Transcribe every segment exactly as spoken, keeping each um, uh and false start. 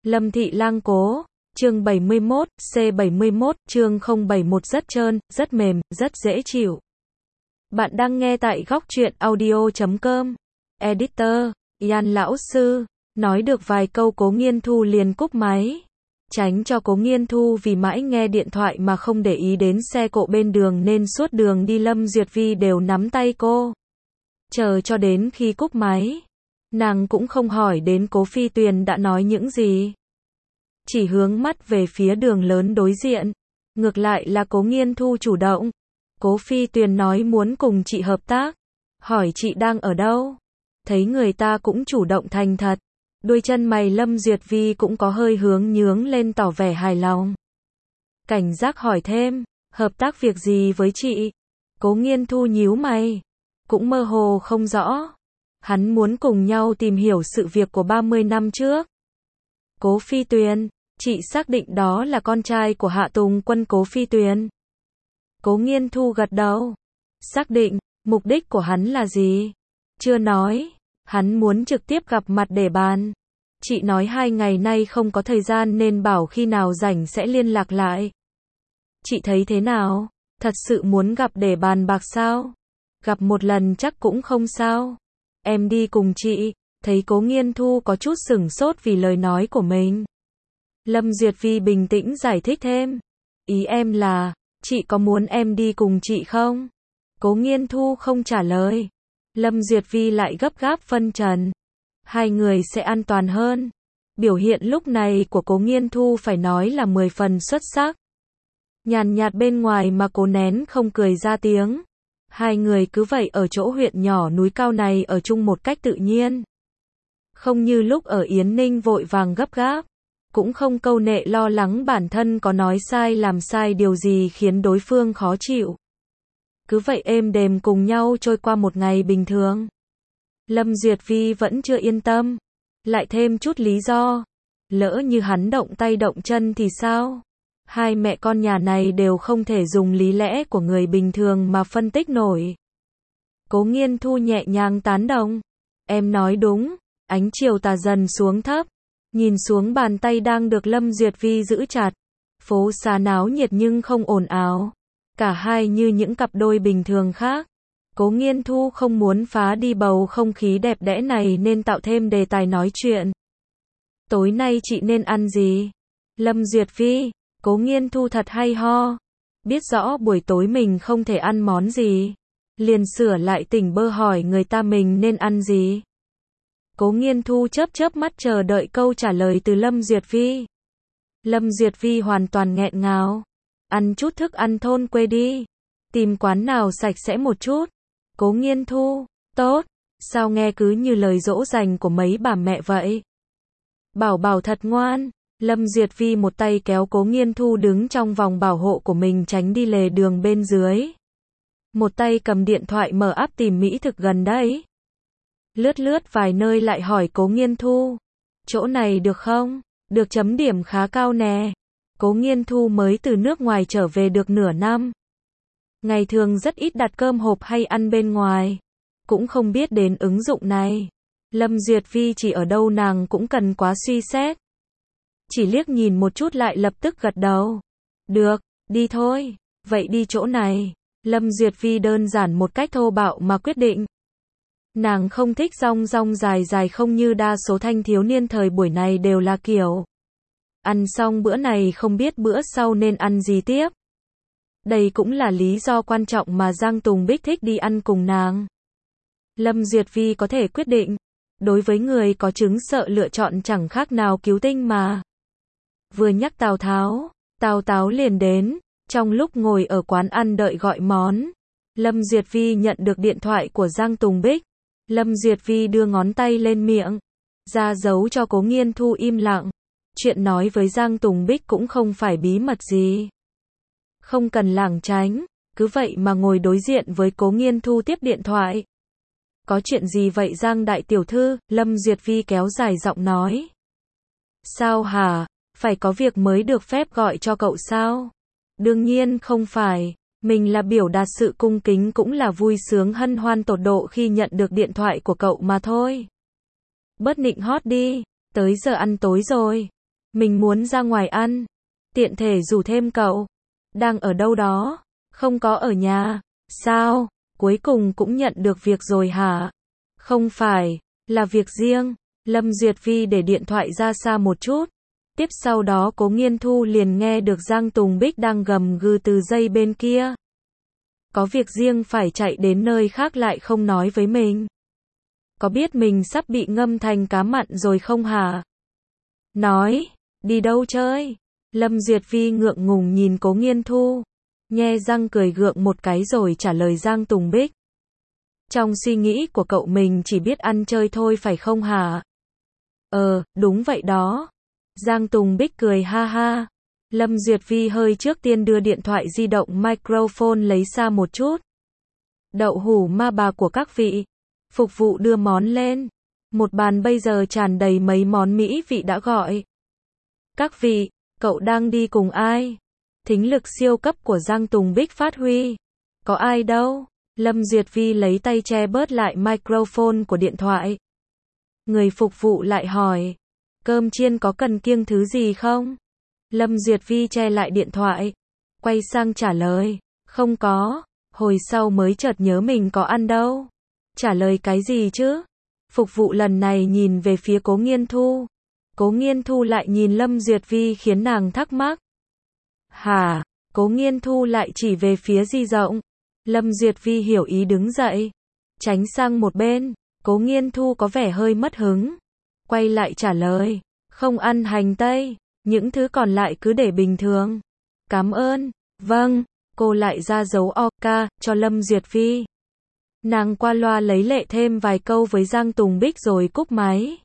Lâm Thị Lang Cố, chương bảy mươi mốt, C bảy mươi mốt, chương không bảy mốt rất trơn, rất mềm, rất dễ chịu. Bạn đang nghe tại góc truyện audio chấm com. Editor, Yan lão sư, nói được vài câu Cố Nghiên Thu liền cúp máy. Tránh cho Cố Nghiên Thu vì mãi nghe điện thoại mà không để ý đến xe cộ bên đường nên suốt đường đi Lâm Duyệt Vi đều nắm tay cô. Chờ cho đến khi cúp máy, nàng cũng không hỏi đến Cố Phi Tuyền đã nói những gì. Chỉ hướng mắt về phía đường lớn đối diện. Ngược lại là Cố Nghiên Thu chủ động. Cố Phi Tuyền nói muốn cùng chị hợp tác. Hỏi chị đang ở đâu? Thấy người ta cũng chủ động thành thật. Đuôi chân mày Lâm Duyệt Vi cũng có hơi hướng nhướng lên tỏ vẻ hài lòng. Cảnh giác hỏi thêm, hợp tác việc gì với chị? Cố Nghiên Thu nhíu mày. Cũng mơ hồ không rõ. Hắn muốn cùng nhau tìm hiểu sự việc của ba mươi năm trước. Cố Phi Tuyền, chị xác định đó là con trai của Hạ Tùng Quân Cố Phi Tuyền. Cố Nghiên Thu gật đầu. Xác định, mục đích của hắn là gì? Chưa nói, hắn muốn trực tiếp gặp mặt để bàn. Chị nói hai ngày nay không có thời gian nên bảo khi nào rảnh sẽ liên lạc lại. Chị thấy thế nào? Thật sự muốn gặp để bàn bạc sao? Gặp một lần chắc cũng không sao. Em đi cùng chị. Thấy Cố Nghiên Thu có chút sửng sốt vì lời nói của mình. Lâm Duyệt Vi bình tĩnh giải thích thêm. Ý em là, chị có muốn em đi cùng chị không? Cố Nghiên Thu không trả lời. Lâm Duyệt Vi lại gấp gáp phân trần. Hai người sẽ an toàn hơn. Biểu hiện lúc này của Cố Nghiên Thu phải nói là mười phần xuất sắc. Nhàn nhạt bên ngoài mà cố nén không cười ra tiếng. Hai người cứ vậy ở chỗ huyện nhỏ núi cao này ở chung một cách tự nhiên. Không như lúc ở Yến Ninh vội vàng gấp gáp. Cũng không câu nệ lo lắng bản thân có nói sai làm sai điều gì khiến đối phương khó chịu. Cứ vậy êm đềm cùng nhau trôi qua một ngày bình thường. Lâm Duyệt Vi vẫn chưa yên tâm. Lại thêm chút lý do. Lỡ như hắn động tay động chân thì sao? Hai mẹ con nhà này đều không thể dùng lý lẽ của người bình thường mà phân tích nổi. Cố Nghiên Thu nhẹ nhàng tán đồng. Em nói đúng. Ánh chiều tà dần xuống thấp. Nhìn xuống bàn tay đang được Lâm Duyệt Vi giữ chặt. Phố xá náo nhiệt nhưng không ồn ào. Cả hai như những cặp đôi bình thường khác. Cố Nghiên Thu không muốn phá đi bầu không khí đẹp đẽ này nên tạo thêm đề tài nói chuyện. Tối nay chị nên ăn gì? Lâm Duyệt Vi, Cố Nghiên Thu thật hay ho. Biết rõ buổi tối mình không thể ăn món gì. Liền sửa lại tỉnh bơ hỏi người ta mình nên ăn gì. Cố Nghiên Thu chớp chớp mắt chờ đợi câu trả lời từ Lâm Duyệt Vi. Lâm Duyệt Vi hoàn toàn nghẹn ngào. Ăn chút thức ăn thôn quê đi. Tìm quán nào sạch sẽ một chút. Cố Nghiên Thu, tốt. Sao nghe cứ như lời dỗ dành của mấy bà mẹ vậy? Bảo bảo thật ngoan. Lâm Duyệt Vi một tay kéo Cố Nghiên Thu đứng trong vòng bảo hộ của mình tránh đi lề đường bên dưới. Một tay cầm điện thoại mở app tìm mỹ thực gần đấy. Lướt lướt vài nơi lại hỏi Cố Nghiên Thu. Chỗ này được không? Được chấm điểm khá cao nè. Cố Nghiên Thu mới từ nước ngoài trở về được nửa năm. Ngày thường rất ít đặt cơm hộp hay ăn bên ngoài. Cũng không biết đến ứng dụng này. Lâm Duyệt Vi chỉ ở đâu nàng cũng cần quá suy xét. Chỉ liếc nhìn một chút lại lập tức gật đầu. Được, đi thôi. Vậy đi chỗ này. Lâm Duyệt Vi đơn giản một cách thô bạo mà quyết định. Nàng không thích rong rong dài dài không như đa số thanh thiếu niên thời buổi này đều là kiểu. Ăn xong bữa này không biết bữa sau nên ăn gì tiếp. Đây cũng là lý do quan trọng mà Giang Tùng Bích thích đi ăn cùng nàng. Lâm Duyệt Vi có thể quyết định. Đối với người có chứng sợ lựa chọn chẳng khác nào cứu tinh mà. Vừa nhắc Tào Tháo, Tào Táo liền đến. Trong lúc ngồi ở quán ăn đợi gọi món, Lâm Duyệt Vi nhận được điện thoại của Giang Tùng Bích. Lâm Duyệt Vi đưa ngón tay lên miệng, ra dấu cho Cố Nghiên Thu im lặng. Chuyện nói với Giang Tùng Bích cũng không phải bí mật gì. Không cần lảng tránh, cứ vậy mà ngồi đối diện với Cố Nghiên Thu tiếp điện thoại. Có chuyện gì vậy Giang đại tiểu thư? Lâm Duyệt Vi kéo dài giọng nói. Sao hả? Phải có việc mới được phép gọi cho cậu sao? Đương nhiên không phải. Mình là biểu đạt sự cung kính cũng là vui sướng hân hoan tột độ khi nhận được điện thoại của cậu mà thôi. Bớt nịnh hót đi. Tới giờ ăn tối rồi. Mình muốn ra ngoài ăn. Tiện thể rủ thêm cậu. Đang ở đâu đó? Không có ở nhà. Sao? Cuối cùng cũng nhận được việc rồi hả? Không phải, là việc riêng. Lâm Duyệt Vi để điện thoại ra xa một chút. Tiếp sau đó Cố Nghiên Thu liền nghe được Giang Tùng Bích đang gầm gừ từ dây bên kia. Có việc riêng phải chạy đến nơi khác lại không nói với mình. Có biết mình sắp bị ngâm thành cá mặn rồi không hả? Nói, đi đâu chơi? Lâm Duyệt Vi ngượng ngùng nhìn Cố Nghiên Thu. Nhe răng cười gượng một cái rồi trả lời Giang Tùng Bích. Trong suy nghĩ của cậu mình chỉ biết ăn chơi thôi phải không hả? Ờ, đúng vậy đó. Giang Tùng Bích cười ha ha. Lâm Duyệt Vi hơi trước tiên đưa điện thoại di động microphone lấy xa một chút. Đậu hũ ma bà của các vị. Phục vụ đưa món lên. Một bàn bây giờ tràn đầy mấy món mỹ vị đã gọi. Các vị, cậu đang đi cùng ai? Thính lực siêu cấp của Giang Tùng Bích phát huy. Có ai đâu? Lâm Duyệt Vi lấy tay che bớt lại microphone của điện thoại. Người phục vụ lại hỏi. Cơm chiên có cần kiêng thứ gì không? Lâm Duyệt Vi che lại điện thoại. Quay sang trả lời. Không có. Hồi sau mới chợt nhớ mình có ăn đâu. Trả lời cái gì chứ? Phục vụ lần này nhìn về phía Cố Nghiên Thu. Cố Nghiên Thu lại nhìn Lâm Duyệt Vi khiến nàng thắc mắc. Hả? Cố Nghiên Thu lại chỉ về phía di rộng. Lâm Duyệt Vi hiểu ý đứng dậy. Tránh sang một bên. Cố Nghiên Thu có vẻ hơi mất hứng. Quay lại trả lời. Không ăn hành tây. Những thứ còn lại cứ để bình thường. Cảm ơn. Vâng. Cô lại ra dấu ok cho Lâm Duyệt Vi. Nàng qua loa lấy lệ thêm vài câu với Giang Tùng Bích rồi cúp máy.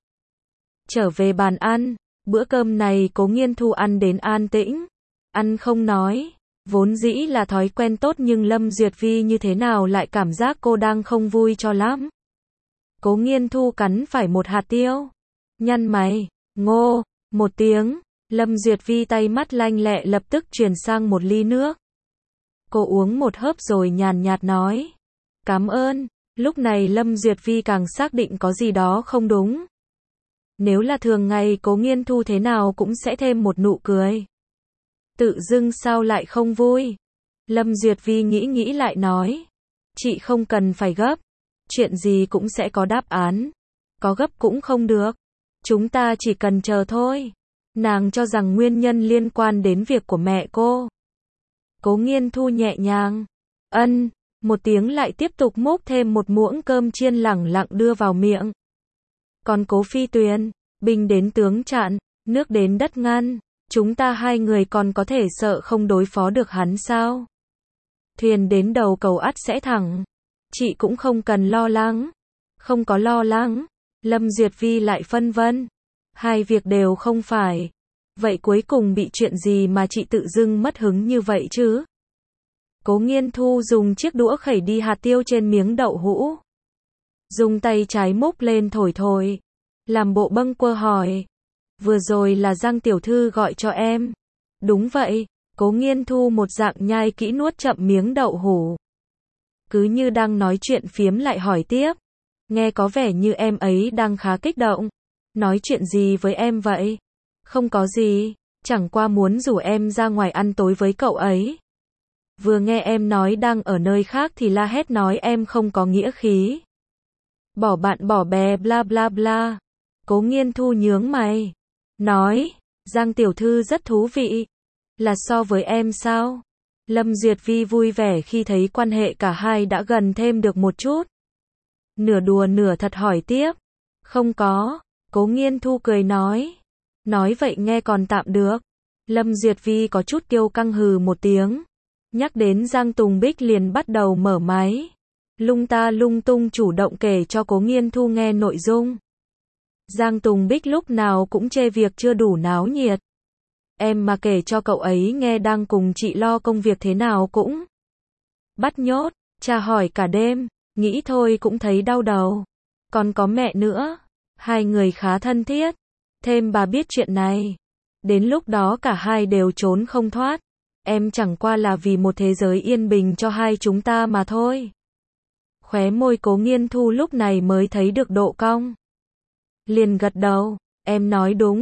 Trở về bàn ăn. Bữa cơm này Cố Nghiên Thu ăn đến an tĩnh. Ăn không nói. Vốn dĩ là thói quen tốt nhưng Lâm Duyệt Vi như thế nào lại cảm giác cô đang không vui cho lắm. Cố Nghiên Thu cắn phải một hạt tiêu. Nhăn mày. Ngô. Một tiếng. Lâm Duyệt Vi tay mắt lanh lẹ lập tức chuyển sang một ly nước. Cô uống một hớp rồi nhàn nhạt nói. Cảm ơn. Lúc này Lâm Duyệt Vi càng xác định có gì đó không đúng. Nếu là thường ngày Cố Nghiên Thu thế nào cũng sẽ thêm một nụ cười. Tự dưng sao lại không vui? Lâm Duyệt Vi nghĩ nghĩ lại nói. Chị không cần phải gấp. Chuyện gì cũng sẽ có đáp án. Có gấp cũng không được. Chúng ta chỉ cần chờ thôi. Nàng cho rằng nguyên nhân liên quan đến việc của mẹ cô. Cố Nghiên Thu nhẹ nhàng. Ân. Một tiếng lại tiếp tục múc thêm một muỗng cơm chiên lẳng lặng đưa vào miệng. Còn Cố Phi Tuyền, binh đến tướng chặn, nước đến đất ngăn. Chúng ta hai người còn có thể sợ không đối phó được hắn sao? Thuyền đến đầu cầu ắt sẽ thẳng. Chị cũng không cần lo lắng. Không có lo lắng. Lâm Duyệt Vi lại phân vân. Hai việc đều không phải. Vậy cuối cùng bị chuyện gì mà chị tự dưng mất hứng như vậy chứ? Cố Nghiên Thu dùng chiếc đũa khẩy đi hạt tiêu trên miếng đậu hũ. Dùng tay trái múc lên thổi thổi. Làm bộ bâng quơ hỏi. Vừa rồi là Giang tiểu thư gọi cho em. Đúng vậy. Cố Nghiên Thu một dạng nhai kỹ nuốt chậm miếng đậu hũ. Cứ như đang nói chuyện phiếm lại hỏi tiếp. Nghe có vẻ như em ấy đang khá kích động. Nói chuyện gì với em vậy? Không có gì. Chẳng qua muốn rủ em ra ngoài ăn tối với cậu ấy. Vừa nghe em nói đang ở nơi khác thì la hét nói em không có nghĩa khí. Bỏ bạn bỏ bè bla bla bla. Cố Nghiên Thu nhướng mày. Nói, Giang tiểu thư rất thú vị. Là so với em sao? Lâm Duyệt Vi vui vẻ khi thấy quan hệ cả hai đã gần thêm được một chút. Nửa đùa nửa thật hỏi tiếp. Không có. Cố Nghiên Thu cười nói. Nói vậy nghe còn tạm được. Lâm Duyệt Vi có chút kiêu căng hừ một tiếng. Nhắc đến Giang Tùng Bích liền bắt đầu mở máy. Lung ta lung tung chủ động kể cho Cố Nghiên Thu nghe nội dung. Giang Tùng Bích lúc nào cũng chê việc chưa đủ náo nhiệt. Em mà kể cho cậu ấy nghe đang cùng chị lo công việc thế nào cũng bắt nhốt, tra hỏi cả đêm, nghĩ thôi cũng thấy đau đầu. Còn có mẹ nữa, hai người khá thân thiết. Thêm bà biết chuyện này. Đến lúc đó cả hai đều trốn không thoát. Em chẳng qua là vì một thế giới yên bình cho hai chúng ta mà thôi. Khóe môi Cố Nghiên Thu lúc này mới thấy được độ cong. Liền gật đầu, em nói đúng.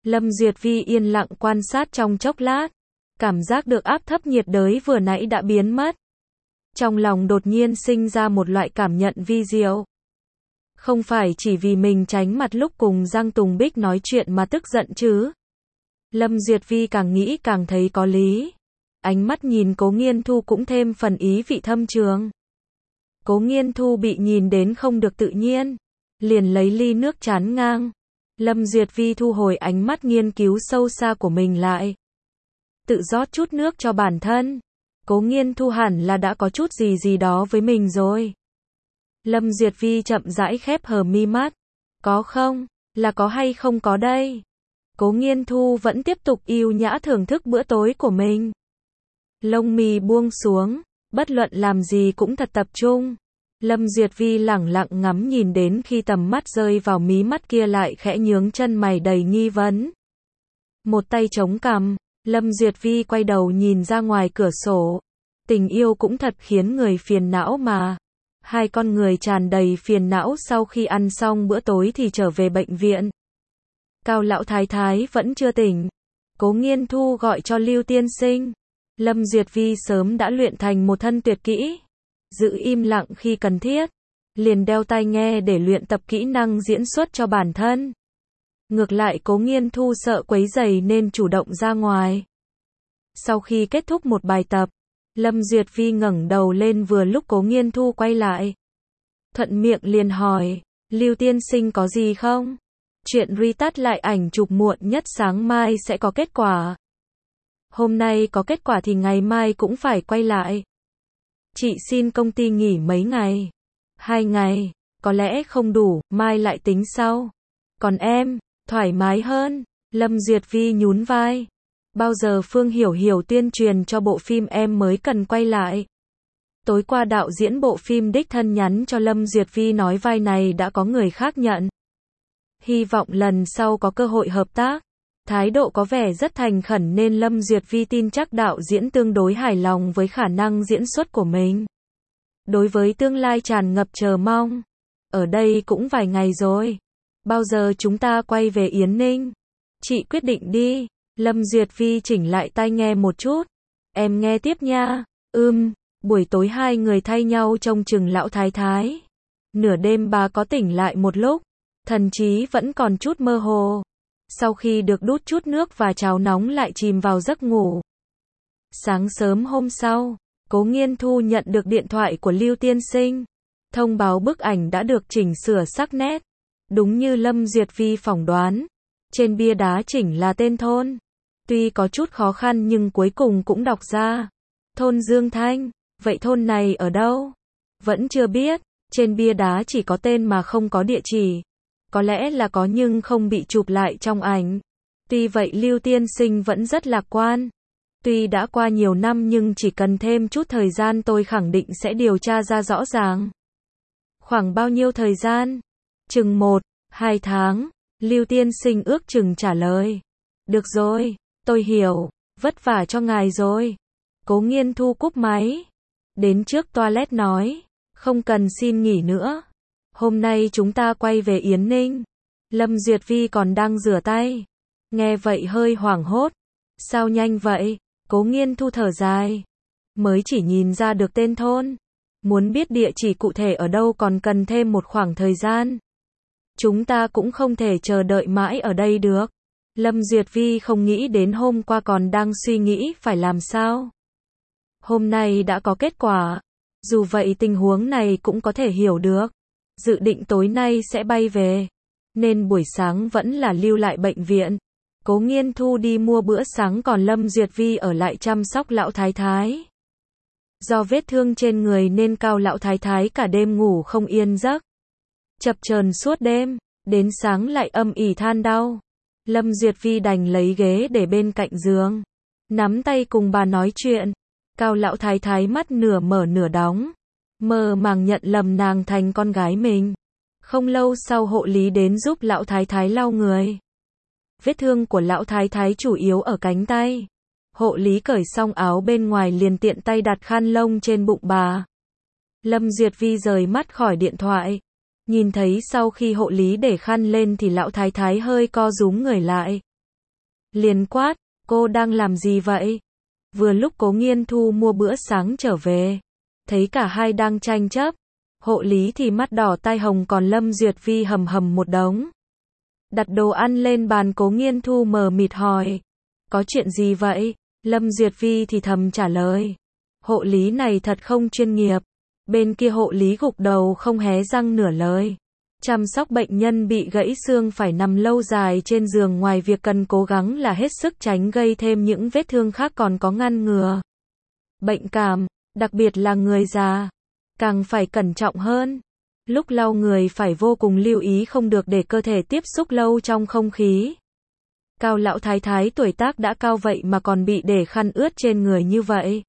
Lâm Duyệt Vi yên lặng quan sát trong chốc lát. Cảm giác được áp thấp nhiệt đới vừa nãy đã biến mất. Trong lòng đột nhiên sinh ra một loại cảm nhận vi diệu. Không phải chỉ vì mình tránh mặt lúc cùng Giang Tùng Bích nói chuyện mà tức giận chứ. Lâm Duyệt Vi càng nghĩ càng thấy có lý. Ánh mắt nhìn Cố Nghiên Thu cũng thêm phần ý vị thâm trường. Cố Nghiên Thu bị nhìn đến không được tự nhiên. Liền lấy ly nước chán ngang. Lâm Duyệt Vi thu hồi ánh mắt nghiên cứu sâu xa của mình lại. Tự rót chút nước cho bản thân. Cố Nghiên Thu hẳn là đã có chút gì gì đó với mình rồi. Lâm Duyệt Vi chậm rãi khép hờ mi mắt. Có không? Là có hay không có đây? Cố Nghiên Thu vẫn tiếp tục yêu nhã thưởng thức bữa tối của mình. Lông mi buông xuống, bất luận làm gì cũng thật tập trung. Lâm Duyệt Vi lẳng lặng ngắm nhìn đến khi tầm mắt rơi vào mí mắt kia lại khẽ nhướng chân mày đầy nghi vấn. Một tay chống cằm, Lâm Duyệt Vi quay đầu nhìn ra ngoài cửa sổ. Tình yêu cũng thật khiến người phiền não mà. Hai con người tràn đầy phiền não sau khi ăn xong bữa tối thì trở về bệnh viện. Cao lão thái thái vẫn chưa tỉnh. Cố Nghiên Thu gọi cho Lưu tiên sinh. Lâm Duyệt Vi sớm đã luyện thành một thân tuyệt kỹ. Giữ im lặng khi cần thiết. Liền đeo tai nghe để luyện tập kỹ năng diễn xuất cho bản thân. Ngược lại Cố Nghiên Thu sợ quấy rầy nên chủ động ra ngoài. Sau khi kết thúc một bài tập, Lâm Duyệt Vi ngẩng đầu lên vừa lúc Cố Nghiên Thu quay lại. Thuận miệng liền hỏi, Lưu tiên sinh có gì không? Chuyện retouch lại ảnh chụp muộn nhất sáng mai sẽ có kết quả. Hôm nay có kết quả thì ngày mai cũng phải quay lại. Chị xin công ty nghỉ mấy ngày? Hai ngày, có lẽ không đủ, mai lại tính sau. Còn em, thoải mái hơn. Lâm Duyệt Vi nhún vai. Bao giờ Phương Hiểu Hiểu tuyên truyền cho bộ phim em mới cần quay lại. Tối qua đạo diễn bộ phim đích thân nhắn cho Lâm Duyệt Vi nói vai này đã có người khác nhận. Hy vọng lần sau có cơ hội hợp tác. Thái độ có vẻ rất thành khẩn nên Lâm Duyệt Vi tin chắc đạo diễn tương đối hài lòng với khả năng diễn xuất của mình. Đối với tương lai tràn ngập chờ mong. Ở đây cũng vài ngày rồi. Bao giờ chúng ta quay về Yến Ninh? Chị quyết định đi. Lâm Duyệt Vi chỉnh lại tai nghe một chút. Em nghe tiếp nha. Ừm, buổi tối hai người thay nhau trông chừng lão thái thái. Nửa đêm bà có tỉnh lại một lúc. Thần trí vẫn còn chút mơ hồ. Sau khi được đút chút nước và cháo nóng lại chìm vào giấc ngủ. Sáng sớm hôm sau, Cố Nghiên Thu nhận được điện thoại của Lưu tiên sinh. Thông báo bức ảnh đã được chỉnh sửa sắc nét. Đúng như Lâm Duyệt Vi phỏng đoán. Trên bia đá chỉnh là tên thôn. Tuy có chút khó khăn nhưng cuối cùng cũng đọc ra. Thôn Dương Thanh. Vậy thôn này ở đâu? Vẫn chưa biết. Trên bia đá chỉ có tên mà không có địa chỉ. Có lẽ là có nhưng không bị chụp lại trong ảnh. Tuy vậy Lưu tiên sinh vẫn rất lạc quan. Tuy đã qua nhiều năm nhưng chỉ cần thêm chút thời gian tôi khẳng định sẽ điều tra ra rõ ràng. Khoảng bao nhiêu thời gian? Chừng một, hai tháng. Lưu tiên sinh ước chừng trả lời. Được rồi, tôi hiểu. Vất vả cho ngài rồi. Cố Nghiên Thu cúp máy. Đến trước toilet nói. Không cần xin nghỉ nữa. Hôm nay chúng ta quay về Yến Ninh. Lâm Duyệt Vi còn đang rửa tay. Nghe vậy hơi hoảng hốt. Sao nhanh vậy? Cố Nghiên Thu thở dài. Mới chỉ nhìn ra được tên thôn. Muốn biết địa chỉ cụ thể ở đâu còn cần thêm một khoảng thời gian. Chúng ta cũng không thể chờ đợi mãi ở đây được. Lâm Duyệt Vi không nghĩ đến hôm qua còn đang suy nghĩ phải làm sao. Hôm nay đã có kết quả. Dù vậy tình huống này cũng có thể hiểu được. Dự định tối nay sẽ bay về. Nên buổi sáng vẫn là lưu lại bệnh viện. Cố Nghiên Thu đi mua bữa sáng còn Lâm Duyệt Vi ở lại chăm sóc lão thái thái. Do vết thương trên người nên Cao lão thái thái cả đêm ngủ không yên giấc. Chập chờn suốt đêm, đến sáng lại âm ỉ than đau. Lâm Duyệt Vi đành lấy ghế để bên cạnh giường. Nắm tay cùng bà nói chuyện. Cao lão thái thái mắt nửa mở nửa đóng. Mơ màng nhận lầm nàng thành con gái mình. Không lâu sau hộ lý đến giúp lão thái thái lau người. Vết thương của lão thái thái chủ yếu ở cánh tay. Hộ lý cởi xong áo bên ngoài liền tiện tay đặt khăn lông trên bụng bà. Lâm Duyệt Vi rời mắt khỏi điện thoại. Nhìn thấy sau khi hộ lý để khăn lên thì lão thái thái hơi co rúm người lại. liền quát, cô đang làm gì vậy? Vừa lúc Cố Nghiên Thu mua bữa sáng trở về, thấy cả hai đang tranh chấp, hộ lý thì mắt đỏ tai hồng còn Lâm Duyệt Vi hầm hầm một đống. Đặt đồ ăn lên bàn, Cố Nghiên Thu mờ mịt hỏi, có chuyện gì vậy? Lâm Duyệt Vi thì thầm trả lời, hộ lý này thật không chuyên nghiệp. Bên kia hộ lý gục đầu không hé răng nửa lời. Chăm sóc bệnh nhân bị gãy xương phải nằm lâu dài trên giường, ngoài việc cần cố gắng là hết sức tránh gây thêm những vết thương khác còn có ngăn ngừa bệnh cảm, đặc biệt là người già, càng phải cẩn trọng hơn. Lúc lau người phải vô cùng lưu ý không được để cơ thể tiếp xúc lâu trong không khí. Cao lão thái thái tuổi tác đã cao vậy mà còn bị để khăn ướt trên người như vậy.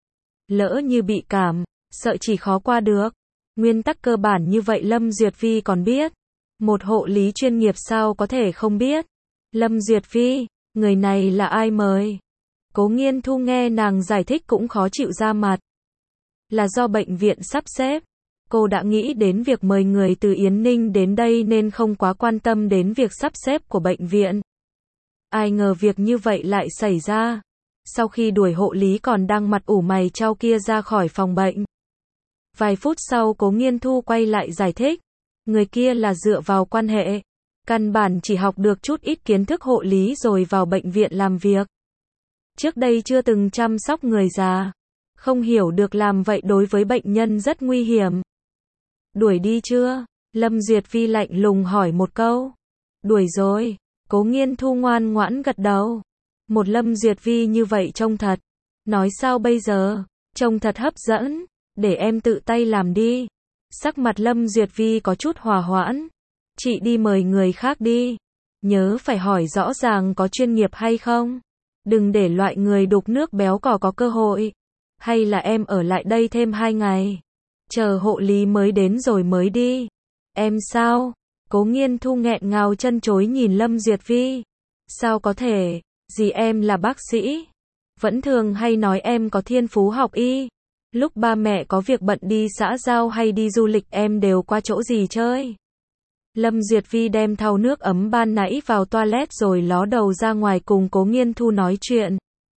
Lỡ như bị cảm, sợ chỉ khó qua được. Nguyên tắc cơ bản như vậy Lâm Duyệt Vi còn biết. Một hộ lý chuyên nghiệp sao có thể không biết. Lâm Duyệt Vi, người này là ai mời? Cố Nghiên Thu nghe nàng giải thích cũng khó chịu ra mặt. Là do bệnh viện sắp xếp. Cô đã nghĩ đến việc mời người từ Yến Ninh đến đây nên không quá quan tâm đến việc sắp xếp của bệnh viện. Ai ngờ việc như vậy lại xảy ra. Sau khi đuổi hộ lý còn đang mặt ủ mày chau kia ra khỏi phòng bệnh. Vài phút sau Cố Nghiên Thu quay lại giải thích. Người kia là dựa vào quan hệ. Căn bản chỉ học được chút ít kiến thức hộ lý rồi vào bệnh viện làm việc. Trước đây chưa từng chăm sóc người già. Không hiểu được làm vậy đối với bệnh nhân rất nguy hiểm. Đuổi đi chưa? Lâm Duyệt Vi lạnh lùng hỏi một câu. Đuổi rồi. Cố Nghiên Thu ngoan ngoãn gật đầu. Một Lâm Duyệt Vi như vậy trông thật. Nói sao bây giờ? Trông thật hấp dẫn. Để em tự tay làm đi. Sắc mặt Lâm Duyệt Vi có chút hòa hoãn. Chị đi mời người khác đi. Nhớ phải hỏi rõ ràng có chuyên nghiệp hay không. Đừng để loại người đục nước béo cò có cơ hội. Hay là em ở lại đây thêm hai ngày. Chờ hộ lý mới đến rồi mới đi. Em sao? Cố Nghiên Thu nghẹn ngào chân chối nhìn Lâm Duyệt Vi. Sao có thể? Gì em là bác sĩ? Vẫn thường hay nói em có thiên phú học y. Lúc ba mẹ có việc bận đi xã giao hay đi du lịch em đều qua chỗ gì chơi? Lâm Duyệt Vi đem thau nước ấm ban nãy vào toilet rồi ló đầu ra ngoài cùng Cố Nghiên Thu nói chuyện.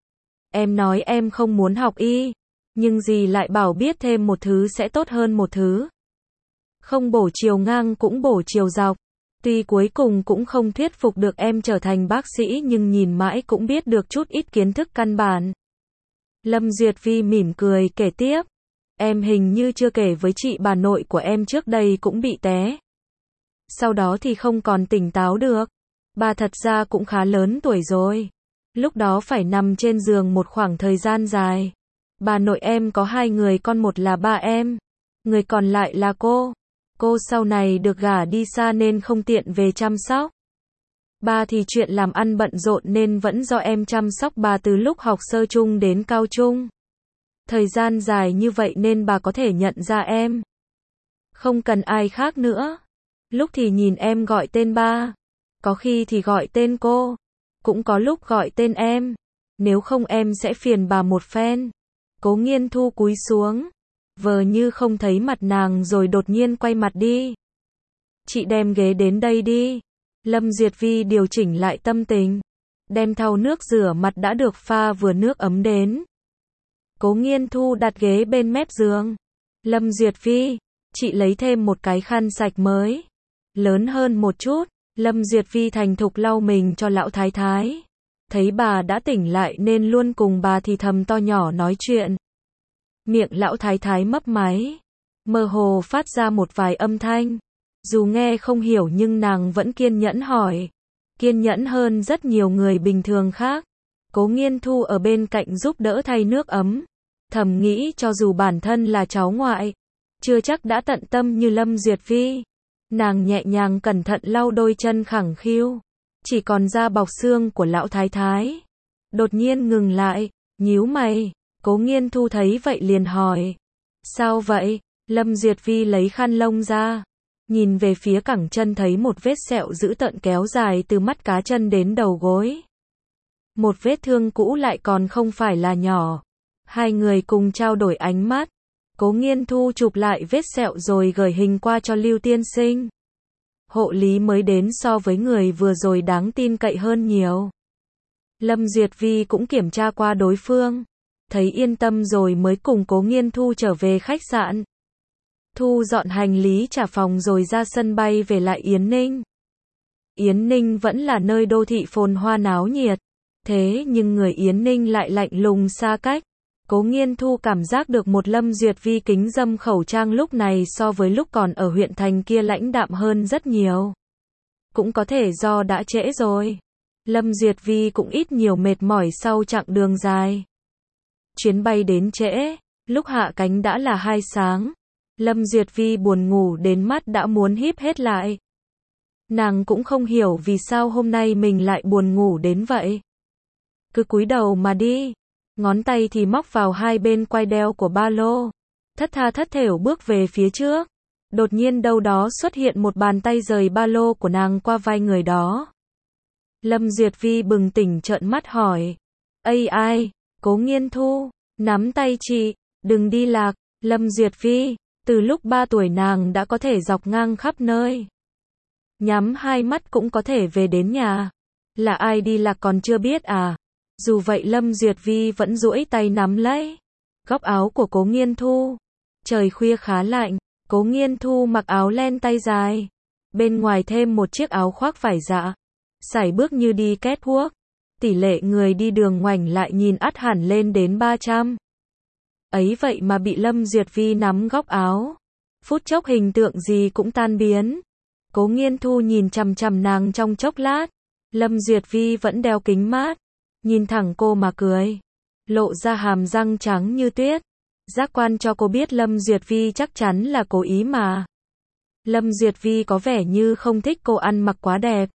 Em nói em không muốn học y. Nhưng dì lại bảo biết thêm một thứ sẽ tốt hơn một thứ. Không bổ chiều ngang cũng bổ chiều dọc. Tuy cuối cùng cũng không thuyết phục được em trở thành bác sĩ nhưng nhìn mãi cũng biết được chút ít kiến thức căn bản. Lâm Duyệt Vi mỉm cười kể tiếp. Em hình như chưa kể với chị bà nội của em trước đây cũng bị té. Sau đó thì không còn tỉnh táo được. Bà thật ra cũng khá lớn tuổi rồi. Lúc đó phải nằm trên giường một khoảng thời gian dài. Bà nội em có hai người con, một là ba em. Người còn lại là cô. Cô sau này được gả đi xa nên không tiện về chăm sóc. Ba thì chuyện làm ăn bận rộn nên vẫn do em chăm sóc bà từ lúc học sơ trung đến cao trung. Thời gian dài như vậy nên bà có thể nhận ra em. Không cần ai khác nữa. Lúc thì nhìn em gọi tên ba. Có khi thì gọi tên cô. Cũng có lúc gọi tên em. Nếu không em sẽ phiền bà một phen. Cố Nghiên Thu cúi xuống. Vờ như không thấy mặt nàng rồi đột nhiên quay mặt đi. Chị đem ghế đến đây đi. Lâm Duyệt Vi điều chỉnh lại tâm tình. Đem thau nước rửa mặt đã được pha vừa nước ấm đến. Cố Nghiên Thu đặt ghế bên mép giường. Lâm Duyệt Vi, chị lấy thêm một cái khăn sạch mới. Lớn hơn một chút. Lâm Duyệt Vi thành thục lau mình cho lão thái thái. Thấy bà đã tỉnh lại nên luôn cùng bà thì thầm to nhỏ nói chuyện. Miệng lão thái thái mấp máy. Mơ hồ phát ra một vài âm thanh. Dù nghe không hiểu nhưng nàng vẫn kiên nhẫn hỏi. Kiên nhẫn hơn rất nhiều người bình thường khác. Cố Nghiên Thu ở bên cạnh giúp đỡ thay nước ấm. Thầm nghĩ cho dù bản thân là cháu ngoại, chưa chắc đã tận tâm như Lâm Duyệt Vi. Nàng nhẹ nhàng cẩn thận lau đôi chân khẳng khiu. Chỉ còn da bọc xương của lão thái thái. Đột nhiên ngừng lại, nhíu mày. Cố Nghiên Thu thấy vậy liền hỏi. Sao vậy? Lâm Duyệt Vi lấy khăn lông ra. Nhìn về phía cẳng chân thấy một vết sẹo dữ tợn kéo dài từ mắt cá chân đến đầu gối. Một vết thương cũ lại còn không phải là nhỏ. Hai người cùng trao đổi ánh mắt. Cố Nghiên Thu chụp lại vết sẹo rồi gửi hình qua cho Lưu tiên sinh. Hộ lý mới đến so với người vừa rồi đáng tin cậy hơn nhiều. Lâm Duyệt Vi cũng kiểm tra qua đối phương, thấy yên tâm rồi mới cùng Cố Nghiên Thu trở về khách sạn. Thu dọn hành lý trả phòng rồi ra sân bay về lại Yến Ninh. Yến Ninh vẫn là nơi đô thị phồn hoa náo nhiệt, thế nhưng người Yến Ninh lại lạnh lùng xa cách. Cố Nghiên Thu cảm giác được một Lâm Duyệt Vi kính dâm khẩu trang lúc này so với lúc còn ở huyện thành kia lãnh đạm hơn rất nhiều. Cũng có thể do đã trễ rồi. Lâm Duyệt Vi cũng ít nhiều mệt mỏi sau chặng đường dài. Chuyến bay đến trễ, lúc hạ cánh đã là hai sáng. Lâm Duyệt Vi buồn ngủ đến mắt đã muốn híp hết lại. Nàng cũng không hiểu vì sao hôm nay mình lại buồn ngủ đến vậy. Cứ cúi đầu mà đi. Ngón tay thì móc vào hai bên quai đeo của ba lô. Thất tha thất thểu bước về phía trước. Đột nhiên đâu đó xuất hiện một bàn tay rời ba lô của nàng qua vai người đó. Lâm Duyệt Vi bừng tỉnh trợn mắt hỏi. Ây ai, Cố Nghiên Thu, nắm tay chị, đừng đi lạc. Lâm Duyệt Vi, từ lúc ba tuổi nàng đã có thể dọc ngang khắp nơi. Nhắm hai mắt cũng có thể về đến nhà. Là ai đi lạc còn chưa biết à? Dù vậy Lâm Duyệt Vi vẫn duỗi tay nắm lấy góc áo của Cố Nghiên Thu. Trời khuya khá lạnh, Cố Nghiên Thu mặc áo len tay dài, bên ngoài thêm một chiếc áo khoác vải dạ, sải bước như đi catwalk. Tỷ lệ người đi đường ngoảnh lại nhìn ắt hẳn lên đến ba trăm. Ấy vậy mà bị Lâm Duyệt Vi nắm góc áo. Phút chốc hình tượng gì cũng tan biến. Cố Nghiên Thu nhìn chằm chằm nàng trong chốc lát. Lâm Duyệt Vi vẫn đeo kính mát, nhìn thẳng cô mà cười, lộ ra hàm răng trắng như tuyết. Giác quan cho cô biết Lâm Duyệt Vi chắc chắn là cố ý mà. Lâm Duyệt Vi có vẻ như không thích cô ăn mặc quá đẹp.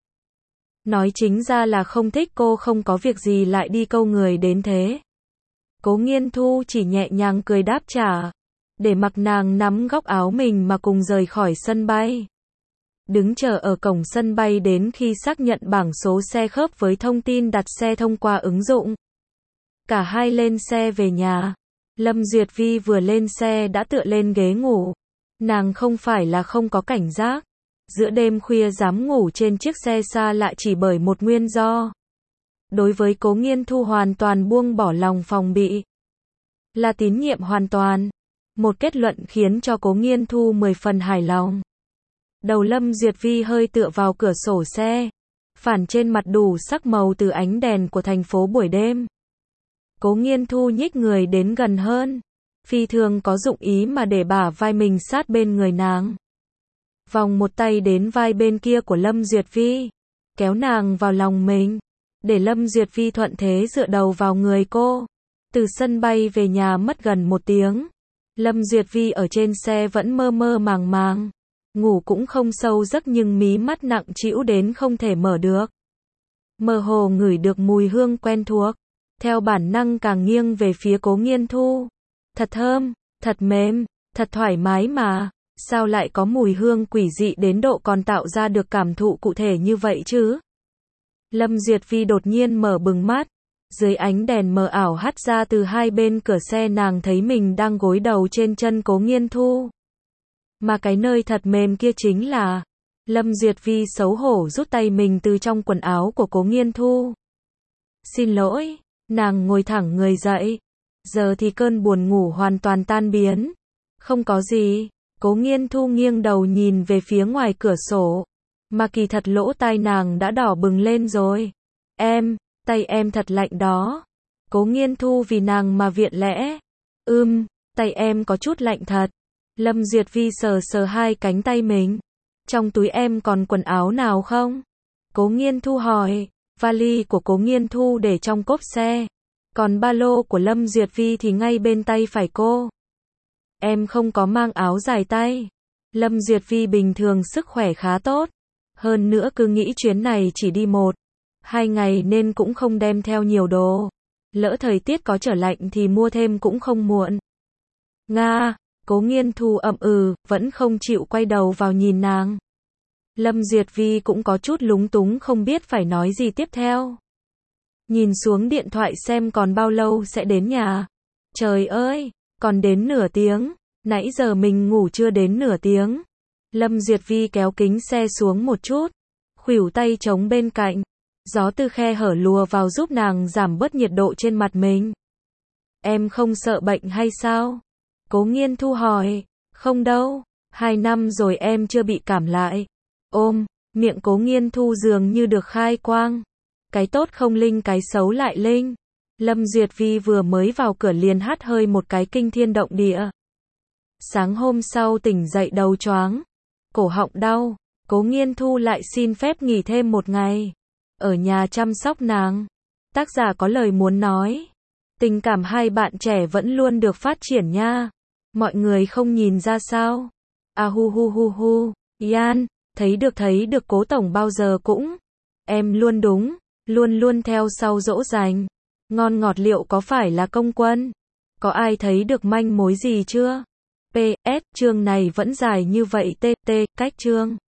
Nói chính ra là không thích cô không có việc gì lại đi câu người đến thế. Cố Nghiên Thu chỉ nhẹ nhàng cười đáp trả, để mặc nàng nắm góc áo mình mà cùng rời khỏi sân bay. Đứng chờ ở cổng sân bay đến khi xác nhận bảng số xe khớp với thông tin đặt xe thông qua ứng dụng. Cả hai lên xe về nhà. Lâm Duyệt Vi vừa lên xe đã tựa lên ghế ngủ. Nàng không phải là không có cảnh giác. Giữa đêm khuya dám ngủ trên chiếc xe xa lạ chỉ bởi một nguyên do. Đối với Cố Nghiên Thu hoàn toàn buông bỏ lòng phòng bị. Là tín nhiệm hoàn toàn. Một kết luận khiến cho Cố Nghiên Thu mười phần hài lòng. Đầu Lâm Duyệt Vi hơi tựa vào cửa sổ xe, phản trên mặt đủ sắc màu từ ánh đèn của thành phố buổi đêm. Cố Nghiên Thu nhích người đến gần hơn, phi thường có dụng ý mà để bả vai mình sát bên người nàng. Vòng một tay đến vai bên kia của Lâm Duyệt Vi, kéo nàng vào lòng mình, để Lâm Duyệt Vi thuận thế dựa đầu vào người cô. Từ sân bay về nhà mất gần một tiếng, Lâm Duyệt Vi ở trên xe vẫn mơ mơ màng màng. Ngủ cũng không sâu giấc nhưng mí mắt nặng trĩu đến không thể mở được. Mơ hồ ngửi được mùi hương quen thuộc, theo bản năng càng nghiêng về phía Cố Nghiên Thu. Thật thơm, thật mềm, thật thoải mái mà, sao lại có mùi hương quỷ dị đến độ còn tạo ra được cảm thụ cụ thể như vậy chứ? Lâm Duyệt Vi đột nhiên mở bừng mắt, dưới ánh đèn mờ ảo hắt ra từ hai bên cửa xe nàng thấy mình đang gối đầu trên chân Cố Nghiên Thu. Mà cái nơi thật mềm kia chính là... Lâm Duyệt Vi xấu hổ rút tay mình từ trong quần áo của Cố Nghiên Thu. Xin lỗi, nàng ngồi thẳng người dậy. Giờ thì cơn buồn ngủ hoàn toàn tan biến. Không có gì. Cố Nghiên Thu nghiêng đầu nhìn về phía ngoài cửa sổ. Mà kỳ thật lỗ tai nàng đã đỏ bừng lên rồi. Em, tay em thật lạnh đó. Cố Nghiên Thu vì nàng mà viện lẽ. Ưm, tay em có chút lạnh thật. Lâm Duyệt Vi sờ sờ hai cánh tay mình. Trong túi em còn quần áo nào không? Cố Nghiên Thu hỏi. Vali của Cố Nghiên Thu để trong cốp xe. Còn ba lô của Lâm Duyệt Vi thì ngay bên tay phải cô. Em không có mang áo dài tay. Lâm Duyệt Vi bình thường sức khỏe khá tốt. Hơn nữa cứ nghĩ chuyến này chỉ đi một, hai ngày nên cũng không đem theo nhiều đồ. Lỡ thời tiết có trở lạnh thì mua thêm cũng không muộn. Nga, Cố Nghiên Thu ậm ừ, vẫn không chịu quay đầu vào nhìn nàng. Lâm Duyệt Vi cũng có chút lúng túng không biết phải nói gì tiếp theo. Nhìn xuống điện thoại xem còn bao lâu sẽ đến nhà. Trời ơi, còn đến nửa tiếng, nãy giờ mình ngủ chưa đến nửa tiếng. Lâm Duyệt Vi kéo kính xe xuống một chút, khuỷu tay trống bên cạnh, Gió từ khe hở lùa vào giúp nàng giảm bớt nhiệt độ trên mặt mình. Em không sợ bệnh hay sao? Cố Nghiên Thu hỏi. Không đâu, hai năm rồi em chưa bị cảm lại. Ôm, miệng Cố Nghiên Thu dường như được khai quang. Cái tốt không linh cái xấu lại linh. Lâm Duyệt Vi vừa mới vào cửa liền hát hơi một cái kinh thiên động địa. Sáng hôm sau tỉnh dậy đầu choáng, cổ họng đau, Cố Nghiên Thu lại xin phép nghỉ thêm một ngày, ở nhà chăm sóc nàng. Tác giả có lời muốn nói, tình cảm hai bạn trẻ vẫn luôn được phát triển nha. Mọi người không nhìn ra sao? À hu hu hu hu, Yan, thấy được thấy được Cố tổng bao giờ cũng, em luôn đúng, luôn luôn theo sau dỗ dành. Ngon ngọt liệu có phải là công quân? Có ai thấy được manh mối gì chưa? pê ét, chương này vẫn dài như vậy tê tê, cách chương.